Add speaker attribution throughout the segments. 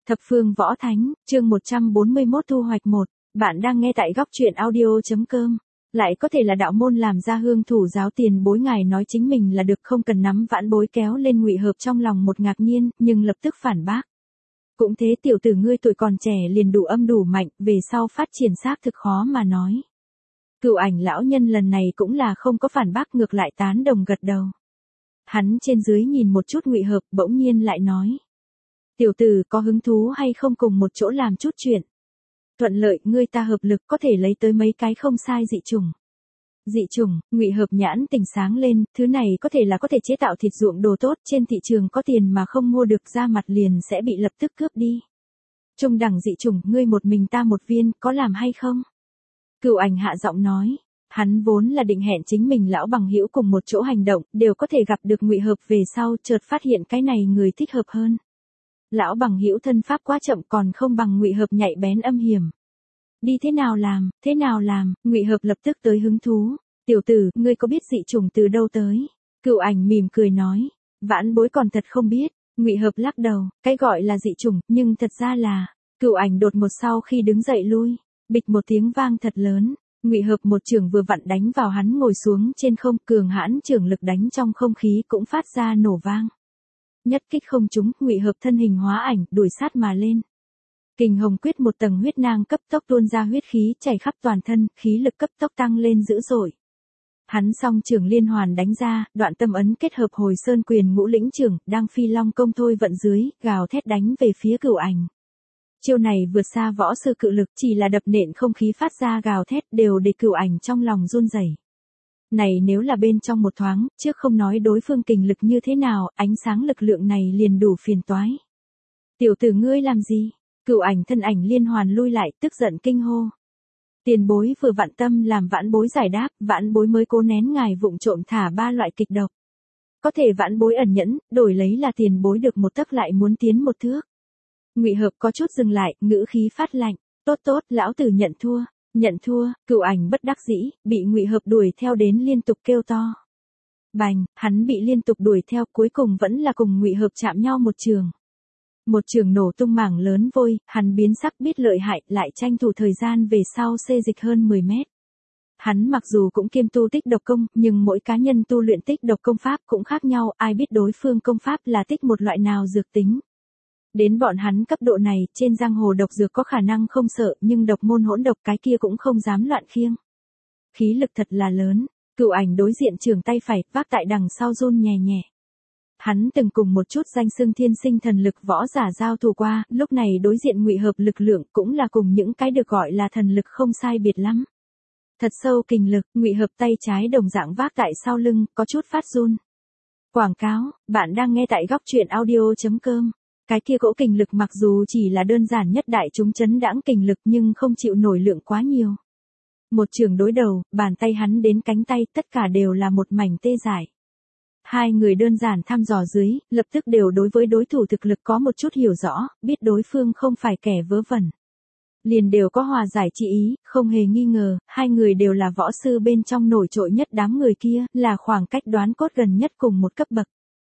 Speaker 1: Thập phương võ thánh, chương 141 thu hoạch 1. Bạn đang nghe tại góc truyện audio.com. Lại có thể là đạo môn làm ra hương thủ giáo tiền bối, ngài nói chính mình là được, không cần nắm vãn bối kéo lên. Ngụy Hợp trong lòng một ngạc nhiên, nhưng lập tức phản bác. Cũng thế, tiểu tử ngươi tuổi còn trẻ liền đủ âm đủ mạnh, về sau phát triển xác thực khó mà nói. Cửu Ảnh lão nhân lần này cũng là không có phản bác, ngược lại tán đồng gật đầu. Hắn trên dưới nhìn một chút Ngụy Hợp, bỗng nhiên lại nói. Tiểu tử có hứng thú hay không cùng một chỗ làm chút chuyện? Thuận lợi, ngươi ta hợp lực có thể lấy tới mấy cái không sai dị chủng. Dị chủng, Ngụy Hợp nhãn tỉnh sáng lên, thứ này có thể là có thể chế tạo thịt ruộng đồ tốt, trên thị trường có tiền mà không mua được, ra mặt liền sẽ bị lập tức cướp đi. Trung đẳng dị chủng, ngươi một mình ta một viên, có làm hay không? Cửu Ảnh hạ giọng nói. Hắn vốn là định hẹn chính mình lão bằng hữu cùng một chỗ hành động, đều có thể gặp được Ngụy Hợp, về sau chợt phát hiện cái này người thích hợp hơn. Lão bằng hữu thân pháp quá chậm, còn không bằng Ngụy Hợp nhạy bén âm hiểm. Đi thế nào làm, Ngụy Hợp lập tức tới hứng thú. Tiểu tử, ngươi có biết dị chủng từ đâu tới? Cửu Ảnh mỉm cười nói. Vãn bối còn thật không biết. Ngụy Hợp lắc đầu, cái gọi là dị chủng, nhưng thật ra là. Cửu Ảnh đột một sau khi đứng dậy lui. Bịch một tiếng vang thật lớn. Ngụy Hợp một chưởng vừa vặn đánh vào hắn ngồi xuống trên không, cường hãn chưởng lực đánh trong không khí cũng phát ra nổ vang. Nhất kích không trúng, Ngụy Hợp thân hình hóa ảnh, đuổi sát mà lên. Kình Hồng Quyết, một tầng huyết nang cấp tốc tuôn ra, huyết khí chảy khắp toàn thân, khí lực cấp tốc tăng lên dữ dội. Hắn song chưởng liên hoàn đánh ra, đoạn tâm ấn kết hợp Hồi Sơn Quyền Ngũ Lĩnh Chưởng, đang phi long công thôi vận dưới, gào thét đánh về phía Cửu Ảnh. Chiêu này vượt xa võ sư cự lực, chỉ là đập nện không khí phát ra gào thét đều để Cửu Ảnh trong lòng run rẩy. Này nếu là bên trong một thoáng, trước không nói đối phương kình lực như thế nào, ánh sáng lực lượng này liền đủ phiền toái. Tiểu tử ngươi làm gì? Cửu Ảnh thân ảnh liên hoàn lui lại, tức giận kinh hô. Tiền bối vừa vạn tâm làm vãn bối giải đáp, vãn bối mới cố nén ngài vụng trộm thả 3 loại kịch độc. Có thể vãn bối ẩn nhẫn, đổi lấy là tiền bối được một tấc lại muốn tiến một thước. Ngụy Hợp có chút dừng lại, ngữ khí phát lạnh. Tốt, lão tử nhận thua. Cửu Ảnh bất đắc dĩ, bị Ngụy Hợp đuổi theo đến liên tục kêu to. Bành, hắn bị liên tục đuổi theo, cuối cùng vẫn là cùng Ngụy Hợp chạm nhau một trường. Một trường nổ tung mảng lớn vôi, hắn biến sắc biết lợi hại, lại tranh thủ thời gian về sau xê dịch hơn 10 mét. Hắn mặc dù cũng kiêm tu tích độc công, nhưng mỗi cá nhân tu luyện tích độc công pháp cũng khác nhau, ai biết đối phương công pháp là tích một loại nào dược tính. Đến bọn hắn cấp độ này, trên giang hồ độc dược có khả năng không sợ, nhưng độc môn hỗn độc cái kia cũng không dám loạn khiêng. Khí lực thật là lớn, Cửu Ảnh đối diện trường tay phải, vác tại đằng sau run nhẹ nhẹ. Hắn từng cùng một chút danh xưng thiên sinh thần lực võ giả giao thủ qua, lúc này đối diện Ngụy Hợp lực lượng cũng là cùng những cái được gọi là thần lực không sai biệt lắm. Thật sâu kình lực, Ngụy Hợp tay trái đồng dạng vác tại sau lưng, có chút phát run. Quảng cáo, bạn đang nghe tại góc truyện audio.com. Cái kia cỗ kình lực mặc dù chỉ là đơn giản nhất đại chúng chấn đãng kình lực, nhưng không chịu nổi lượng quá nhiều. Một trường đối đầu, bàn tay hắn đến cánh tay, tất cả đều là một mảnh tê dại. Hai người đơn giản thăm dò dưới, lập tức đều đối với đối thủ thực lực có một chút hiểu rõ, biết đối phương không phải kẻ vớ vẩn. Liền đều có hòa giải chi ý, không hề nghi ngờ, hai người đều là võ sư bên trong nổi trội nhất đám người kia, là khoảng cách đoán cốt gần nhất cùng một cấp bậc.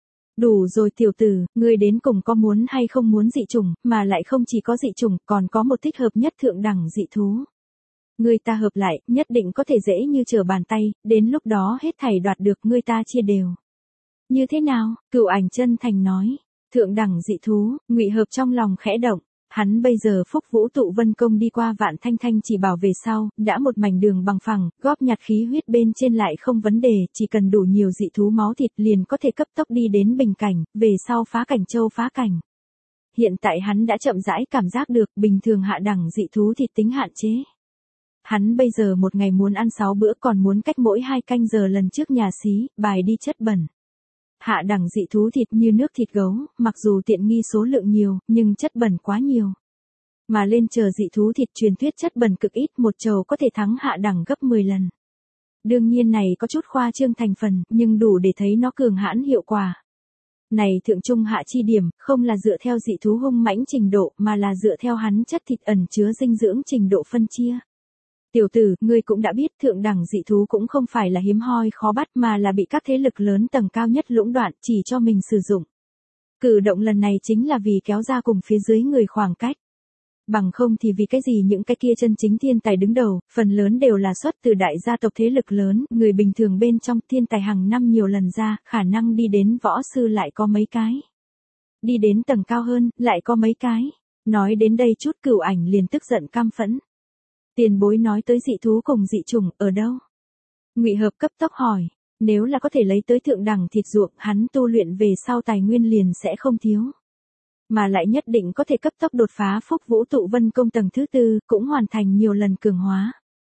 Speaker 1: Đủ rồi tiểu tử, ngươi đến cùng có muốn hay không muốn dị chủng, mà lại không chỉ có dị chủng, còn có một thích hợp nhất thượng đẳng dị thú. Ngươi ta hợp lại, nhất định có thể dễ như trở bàn tay, đến lúc đó hết thảy đoạt được, ngươi ta chia đều. Như thế nào? Cửu Ảnh chân thành nói. Thượng đẳng dị thú, Ngụy Hợp trong lòng khẽ động. Hắn bây giờ phúc vũ tụ vân công đi qua Vạn Thanh Thanh chỉ bảo về sau, đã một mảnh đường bằng phẳng, góp nhặt khí huyết bên trên lại không vấn đề, chỉ cần đủ nhiều dị thú máu thịt liền có thể cấp tốc đi đến bình cảnh, về sau phá cảnh châu phá cảnh. Hiện tại hắn đã chậm rãi cảm giác được bình thường hạ đẳng dị thú thịt tính hạn chế. Hắn bây giờ một ngày muốn ăn 6 bữa, còn muốn cách mỗi 2 canh giờ lần trước nhà xí, bài đi chất bẩn. Hạ đẳng dị thú thịt như nước thịt gấu, mặc dù tiện nghi số lượng nhiều, nhưng chất bẩn quá nhiều. Mà lên chờ dị thú thịt truyền thuyết chất bẩn cực ít, một chầu có thể thắng hạ đẳng gấp 10 lần. Đương nhiên này có chút khoa trương thành phần, nhưng đủ để thấy nó cường hãn hiệu quả. Này thượng trung hạ chi điểm, không là dựa theo dị thú hung mãnh trình độ, mà là dựa theo hắn chất thịt ẩn chứa dinh dưỡng trình độ phân chia. Tiểu tử, ngươi cũng đã biết thượng đẳng dị thú cũng không phải là hiếm hoi khó bắt, mà là bị các thế lực lớn tầng cao nhất lũng đoạn, chỉ cho mình sử dụng. Cử động lần này chính là vì kéo ra cùng phía dưới người khoảng cách. Bằng không thì vì cái gì những cái kia chân chính thiên tài đứng đầu, phần lớn đều là xuất từ đại gia tộc thế lực lớn, người bình thường bên trong thiên tài hàng năm nhiều lần ra, khả năng đi đến võ sư lại có mấy cái. Đi đến tầng cao hơn, lại có mấy cái. Nói đến đây chút Cửu Ảnh liền tức giận căm phẫn. Tiền bối nói tới dị thú cùng dị chủng, ở đâu? Ngụy Hợp cấp tốc hỏi, nếu là có thể lấy tới thượng đẳng thịt ruộng, hắn tu luyện về sau tài nguyên liền sẽ không thiếu. Mà lại nhất định có thể cấp tốc đột phá Phúc Vũ Tụ Vân Công tầng thứ 4, cũng hoàn thành nhiều lần cường hóa.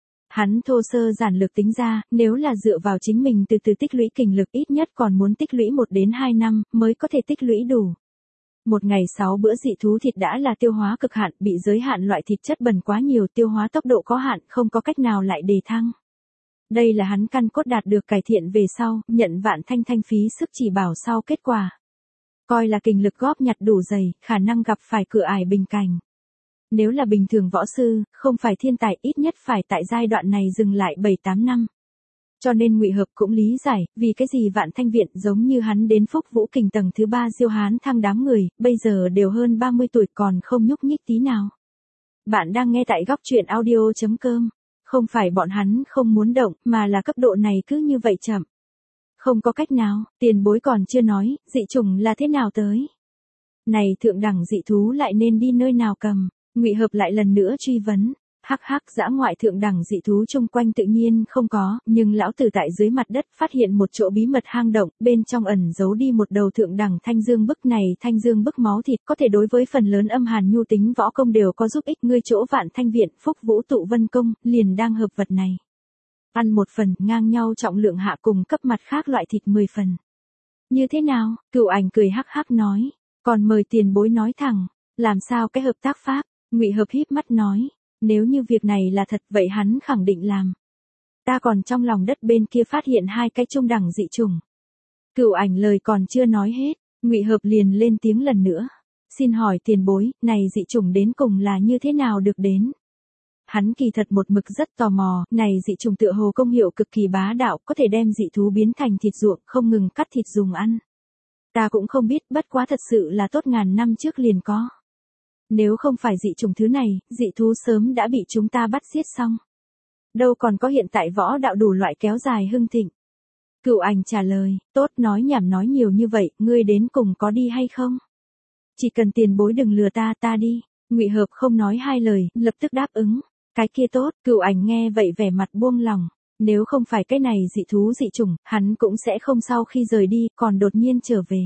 Speaker 1: Hắn thô sơ giản lược tính ra, nếu là dựa vào chính mình từ từ tích lũy kình lực ít nhất còn muốn tích lũy 1 đến 2 năm, mới có thể tích lũy đủ. Một ngày 6 bữa dị thú thịt đã là tiêu hóa cực hạn, bị giới hạn loại thịt chất bẩn quá nhiều, tiêu hóa tốc độ có hạn, không có cách nào lại đề thăng. Đây là hắn căn cốt đạt được cải thiện về sau, nhận vạn thanh thanh phí sức chỉ bảo sau kết quả. Coi là kình lực góp nhặt đủ dày, khả năng gặp phải cửa ải bình cảnh. Nếu là bình thường võ sư, không phải thiên tài ít nhất phải tại giai đoạn này dừng lại 7-8 năm. Cho nên Ngụy Hợp cũng lý giải, vì cái gì Vạn Thanh Viện giống như hắn đến Phúc Vũ Kình tầng thứ 3 diêu hán thăng đám người, bây giờ đều hơn 30 tuổi còn không nhúc nhích tí nào. Bạn đang nghe tại góc truyện audio.com. Không phải bọn hắn không muốn động, mà là cấp độ này cứ như vậy chậm. Không có cách nào, tiền bối còn chưa nói, dị chủng là thế nào tới. Này thượng đẳng dị thú lại nên đi nơi nào cầm, Ngụy Hợp lại lần nữa truy vấn. Hắc hắc, dã ngoại thượng đẳng dị thú chung quanh tự nhiên không có, nhưng lão tử tại dưới mặt đất phát hiện một chỗ bí mật hang động, bên trong ẩn giấu đi một đầu thượng đẳng thanh dương bức, này thanh dương bức máu thịt có thể đối với phần lớn âm hàn nhu tính võ công đều có giúp ích, ngươi chỗ Vạn Thanh Viện, Phúc Vũ Tụ Vân Công, liền đang hợp vật này. Ăn một phần, ngang nhau trọng lượng hạ cùng cấp mặt khác loại thịt 10 phần. Như thế nào? Cửu Ảnh cười hắc hắc nói, còn mời tiền bối nói thẳng, làm sao cái hợp tác pháp? Ngụy Hợp híp mắt nói. Nếu như việc này là thật vậy hắn khẳng định làm. Ta còn trong lòng đất bên kia phát hiện 2 cái trung đẳng dị chủng. Cửu Ảnh lời còn chưa nói hết, Ngụy Hợp liền lên tiếng lần nữa. Xin hỏi tiền bối, này dị chủng đến cùng là như thế nào được đến? Hắn kỳ thật một mực rất tò mò, này dị chủng tựa hồ công hiệu cực kỳ bá đạo, có thể đem dị thú biến thành thịt ruộng, không ngừng cắt thịt dùng ăn. Ta cũng không biết, bất quá thật sự là tốt ngàn năm trước liền có. Nếu không phải dị chủng thứ này, dị thú sớm đã bị chúng ta bắt giết xong. Đâu còn có hiện tại võ đạo đủ loại kéo dài hưng thịnh. Cửu Ảnh trả lời, tốt nói nhảm nói nhiều như vậy, ngươi đến cùng có đi hay không? Chỉ cần tiền bối đừng lừa ta, ta đi. Ngụy Hợp không nói hai lời, lập tức đáp ứng. Cái kia tốt, Cửu Ảnh nghe vậy vẻ mặt buông lòng. Nếu không phải cái này dị thú dị chủng, hắn cũng sẽ không sau khi rời đi, còn đột nhiên trở về.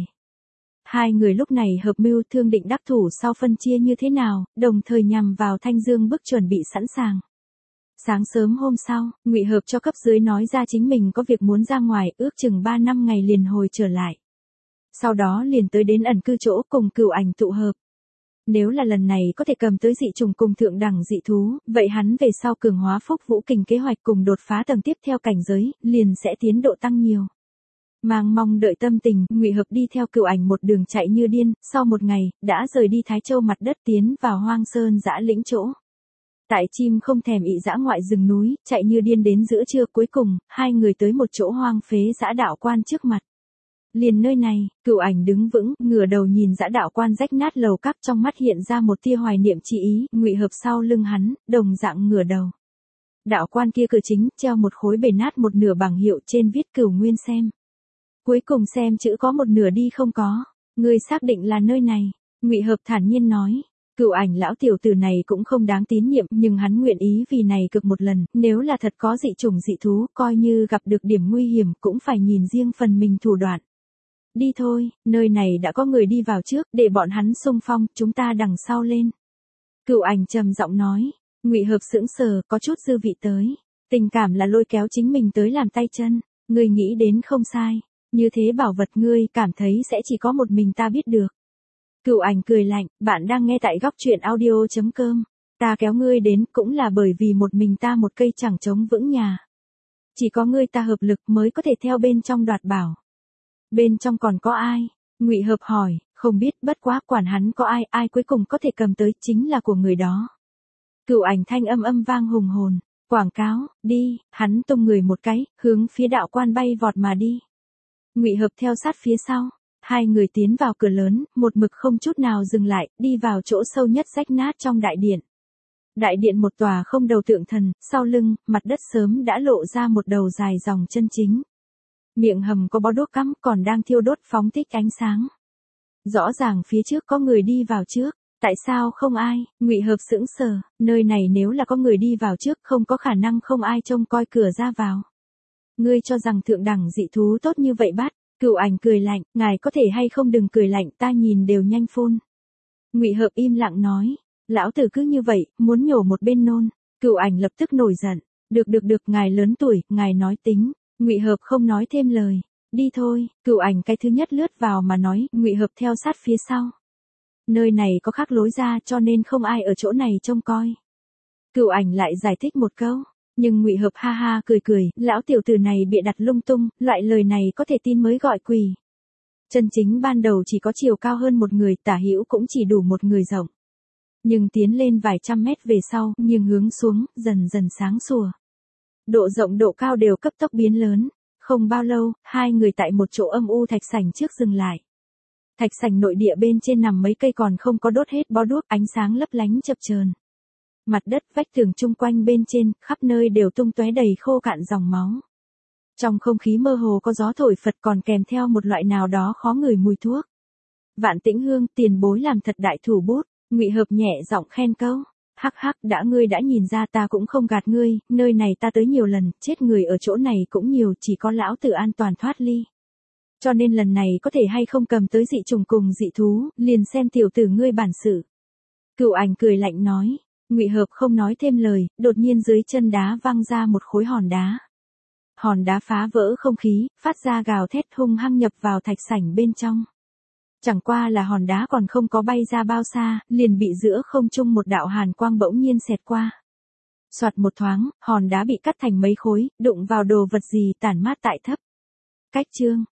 Speaker 1: Hai người lúc này hợp mưu thương định đắc thủ sau phân chia như thế nào, đồng thời nhằm vào thanh dương bức chuẩn bị sẵn sàng. Sáng sớm hôm sau, Ngụy Hợp cho cấp dưới nói ra chính mình có việc muốn ra ngoài, ước chừng 3 năm ngày liền hồi trở lại. Sau đó liền tới đến ẩn cư chỗ cùng Cửu Ảnh tụ hợp. Nếu là lần này có thể cầm tới dị trùng cùng thượng đẳng dị thú, vậy hắn về sau cường hóa Phúc Vũ Kình kế hoạch cùng đột phá tầng tiếp theo cảnh giới, liền sẽ tiến độ tăng nhiều. Mang mong đợi tâm tình, Ngụy Hợp đi theo Cửu Ảnh một đường chạy như điên, sau một ngày, đã rời đi Thái Châu mặt đất tiến vào hoang sơn dã lĩnh chỗ. Tại chim không thèm ị dã ngoại rừng núi, chạy như điên đến giữa trưa cuối cùng, hai người tới một chỗ hoang phế dã đạo quan trước mặt. Liền nơi này, Cửu Ảnh đứng vững, ngửa đầu nhìn dã đạo quan rách nát lầu các, trong mắt hiện ra một tia hoài niệm chi ý, Ngụy Hợp sau lưng hắn, đồng dạng ngửa đầu. Đạo quan kia cửa chính, treo một khối bể nát một nửa bảng hiệu trên viết Cửu Nguyên xem. Cuối cùng xem chữ có một nửa đi không có. Ngươi xác định là nơi này. Ngụy Hợp thản nhiên nói. Cửu Ảnh lão tiểu tử này cũng không đáng tín nhiệm, nhưng hắn nguyện ý vì này cực một lần, nếu là thật có dị chủng dị thú, coi như gặp được điểm nguy hiểm cũng phải nhìn riêng phần mình thủ đoạn. Đi thôi, nơi này đã có người đi vào trước, để bọn hắn xung phong, chúng ta đằng sau lên. Cửu Ảnh trầm giọng nói. Ngụy Hợp sững sờ, có chút dư vị tới. Tình cảm là lôi kéo chính mình tới làm tay chân. Ngươi nghĩ đến không sai. Như thế bảo vật ngươi cảm thấy sẽ chỉ có một mình ta biết được. Cửu Ảnh cười lạnh, bạn đang nghe tại góc truyện audio.com. Ta kéo ngươi đến cũng là bởi vì một mình ta một cây chẳng chống vững nhà. Chỉ có ngươi ta hợp lực mới có thể theo bên trong đoạt bảo. Bên trong còn có ai? Ngụy Hợp hỏi, không biết, bất quá quản hắn có ai, ai cuối cùng có thể cầm tới chính là của người đó. Cửu Ảnh thanh âm vang hùng hồn, quảng cáo, đi, hắn tung người một cái, hướng phía đạo quan bay vọt mà đi. Ngụy Hợp theo sát phía sau. Hai người tiến vào cửa lớn, một mực không chút nào dừng lại, đi vào chỗ sâu nhất rách nát trong đại điện. Đại điện một tòa không đầu tượng thần, sau lưng, mặt đất sớm đã lộ ra một đầu dài dòng chân chính. Miệng hầm có bó đuốc cắm còn đang thiêu đốt phóng thích ánh sáng. Rõ ràng phía trước có người đi vào trước, tại sao không ai? Ngụy Hợp sững sờ, nơi này nếu là có người đi vào trước không có khả năng không ai trông coi cửa ra vào. Ngươi cho rằng thượng đẳng dị thú tốt như vậy bắt? Cửu Ảnh cười lạnh, ngài có thể hay không đừng cười lạnh, ta nhìn đều nhanh phun. Ngụy Hợp im lặng nói, lão tử cứ như vậy, muốn nhổ một bên nôn. Cửu Ảnh lập tức nổi giận, được, ngài lớn tuổi, ngài nói tính. Ngụy Hợp không nói thêm lời, đi thôi. Cửu Ảnh cái thứ nhất lướt vào mà nói, Ngụy Hợp theo sát phía sau. Nơi này có khác lối ra cho nên không ai ở chỗ này trông coi. Cửu Ảnh lại giải thích một câu, nhưng Ngụy Hợp ha ha cười, lão tiểu tử này bịa đặt lung tung, loại lời này có thể tin mới gọi quỷ. Chân chính ban đầu chỉ có chiều cao hơn một người, tả hữu cũng chỉ đủ một người rộng. Nhưng tiến lên vài trăm mét về sau, nhưng hướng xuống, dần dần sáng sủa. Độ rộng độ cao đều cấp tốc biến lớn. Không bao lâu, hai người tại một chỗ âm u thạch sảnh trước dừng lại. Thạch sảnh nội địa bên trên nằm mấy cây còn không có đốt hết bó đuốc, ánh sáng lấp lánh chập chờn. Mặt đất vách tường chung quanh bên trên, khắp nơi đều tung tóe đầy khô cạn dòng máu. Trong không khí mơ hồ có gió thổi phật còn kèm theo một loại nào đó khó ngửi mùi thuốc. Vạn Tĩnh Hương, tiền bối làm thật đại thủ bút. Ngụy Hợp nhẹ giọng khen câu. Hắc, ngươi đã nhìn ra ta cũng không gạt ngươi, nơi này ta tới nhiều lần, chết người ở chỗ này cũng nhiều, chỉ có lão tử an toàn thoát ly. Cho nên lần này có thể hay không cầm tới dị trùng cùng dị thú, liền xem tiểu tử ngươi bản sự. Cửu Ảnh cười lạnh nói. Ngụy Hợp không nói thêm lời, đột nhiên dưới chân đá văng ra một khối hòn đá. Hòn đá phá vỡ không khí, phát ra gào thét hung hăng nhập vào thạch sảnh bên trong. Chẳng qua là hòn đá còn không có bay ra bao xa, liền bị giữa không trung một đạo hàn quang bỗng nhiên xẹt qua. Soạt một thoáng, hòn đá bị cắt thành mấy khối, đụng vào đồ vật gì tản mát tại thấp. Cách chương.